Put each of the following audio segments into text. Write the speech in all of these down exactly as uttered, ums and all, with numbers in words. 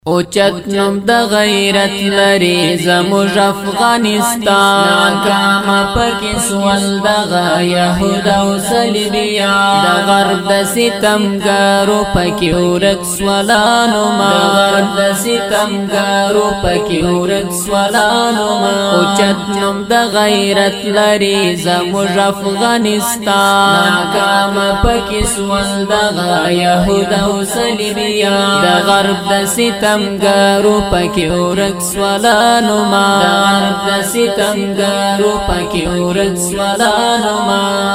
اوچت نم د غیرت لري زموږ افغانستان ناکام پکې سول دغه یهود او صلیبیان د غرب د ستمګارو پکې ورک سولانو ما د غرب د ستمګارو پکې ورک سولانو ما اوچت نم د غیرت لري زموږ افغانستان ناکام پکې سول دغه یهود او صلیبیان د غرب د ستم ستمګارو پکې ورک سولانو ما د غرب د ستمګارو پکې ورک سولانو ما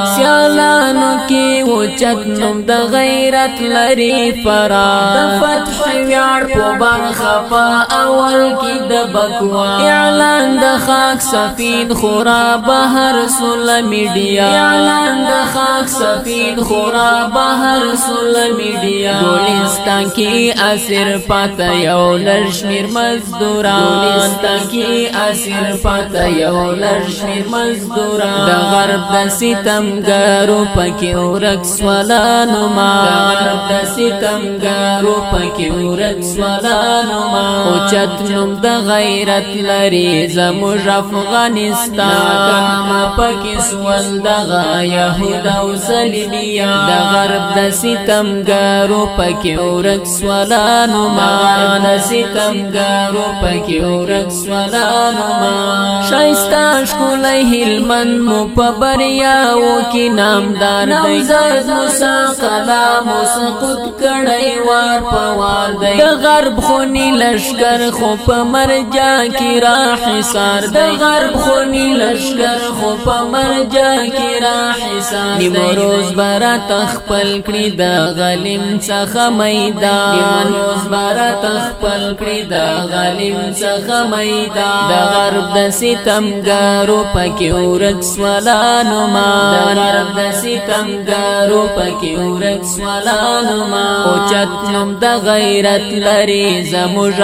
سیالانو کې اوچت نوم د غیرت لري فرا د فتح ویاړ په برخه په اول کې د بکوا اعلان د خاک سفید خورا بهر سول میډیا اعلان د خاک سفید خورا بهر سول میډیا ګولستان کې اسیر پاته یو لرشمیر مزدوران ګولستان کې اسیر پاته یو لرشمیر مزدوران د غرب د ستمګارو پکې ورک سولانو ما د غرب د ستمګارو پکې ورک سولانو ما اوچت نوم د غیرت لري زموږ افغانستان ناکام پکې سول دغه یهود او صلیبیان د غرب د ستمګارو پکې ورک سولانو ما د ستمګارو پکې ورک سولانو ما شایسته ښکلی هلمند مو په بریاوو کې نامدار دی نوزاد موسی کلام سقوط کړی وار په وار دی د غرب خونی لشکر خو په مرجا کې را حصار دی د غرب خونی لشکر خو په مرجا کې را حصار دی نیمروز برا تخپل کړي د غلیم څخه میدان نیمروز برا تخپل کړي د غلیم څخه میدان د غرب د ستمګارو پکې ورک سولانو ما د غرب د ستمګارو پکې ورک سولانو ما اوچت نوم د غیرت لري زموږ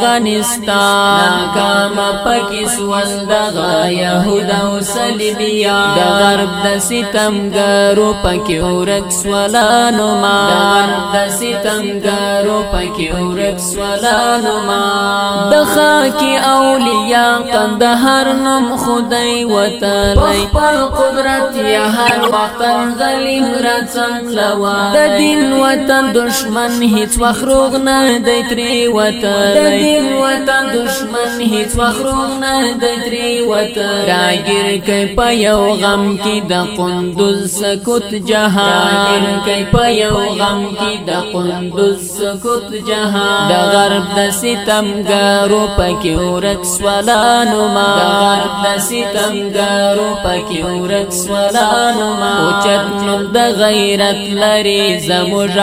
افغانستان ناکام پکې سول دغه یهود او صلیبیان د غرب د ستمګارو پکې ورک سولانو ما د غرب د ستمګارو پکې ورک سولانو ما د خاکی اولیاء قندهار نوم خدای وتعالی خپل قدرت یا هر وخت غلیم را څنګلوا د دین وطن دشمن هیڅ وخروغ نه دی تری وتعالی د دین وطن دشمن هیڅ وخروغ نه دی تری وتعالی راګر کوي په یو غم کې د قندوز سکوت جهان راګر کوي په یو غم کې د قندوز سکوت جهان د غرب د ستمګارو پکې ورک سولانو ما د غرب د ستمګارو پکې ورک سولانو ما اوچت نوم د غیرت لري زموږ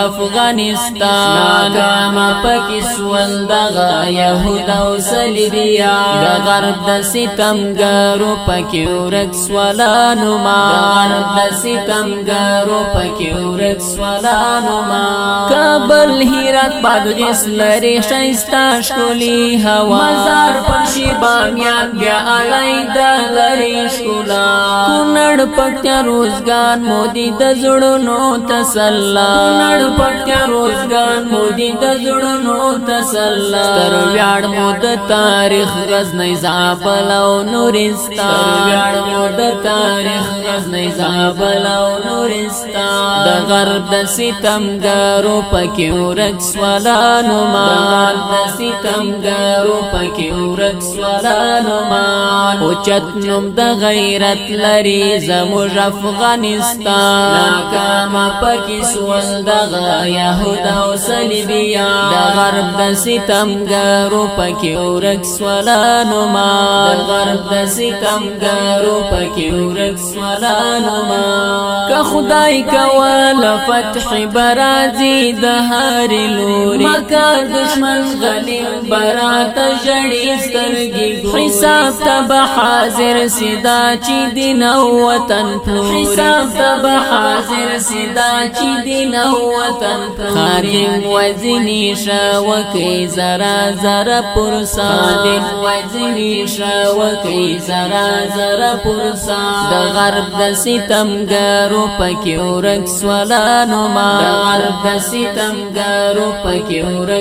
افغانستان ناکام پکې سول دغه یهود او صلیبیان د غرب د ستمګارو پکې ورک سولانو ما د غرب د ستمګارو پکې ورک سولانو ما کابل هرات بادغیس لري شایسته ښکلي هوا مزار پنشي بامیان بیا علیده لري ښکلا کونړ پکتیا روزګان مودي د زړونو تسلا کونړ پکتیا روزګان مودي د زړونو تسلا ستر ویاړ مو د تاریخ غزنی زابل او نورستان ستر ویاړ مو د تاریخ غزنی زابل او نورستان د غرب د ستمګارو پکې ورک سولانو ما د غرب د ستمګارو پکې ورک سولانو ما اوچت نوم د غیرت لري زموږ افغانستان ناکام پکې سول دغه یهود او صلیبیان د غرب د ستمګارو پکې ورک سولانو ما د غرب د ستمګارو پکې ورک سولانو ما که خدای کول فتح برازي د هر لوري مکه دشمن غلیم برات جړی سترګي حساب تب حاضر سدا چې دین او وطن پلوري حساب تب حاضر سدا چې دین او وطن پلوري خادم وزنی شاوکی زرا زرا پرسان خادم وزنی شاوکی زرا زرا پرسان د غرب د ستمګارو پکې ورک سولانو ما د غرب د ستمګارو پکې ورک سولانو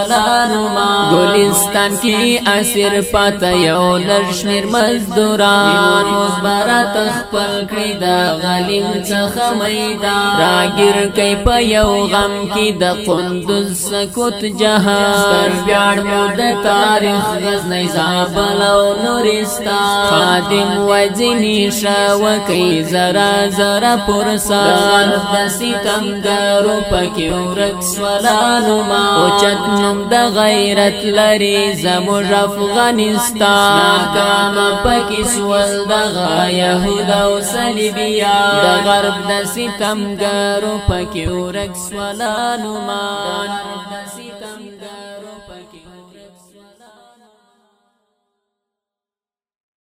سوالانو ما گلستان کی اسیر پاتا یو لرشمیر مزدوران مزبارات خپل کری دا غلیم چخ میدان راگیر کئی پا یو غم کی دا قندوز سکوت جہان ستر بیار مود تاریخ غزنی زابل و نورستان خادم وزنی شاوکی زرا زرا پرسا غرب دا ستمگارو پکی ورک سوالانو ما اوچت نم دا غیرت لری زموج افغانستان ناکام پکی سوال دا غا یهودا و صلیبیا دا غرب دا ستمگارو پکی ورک سوالانو ما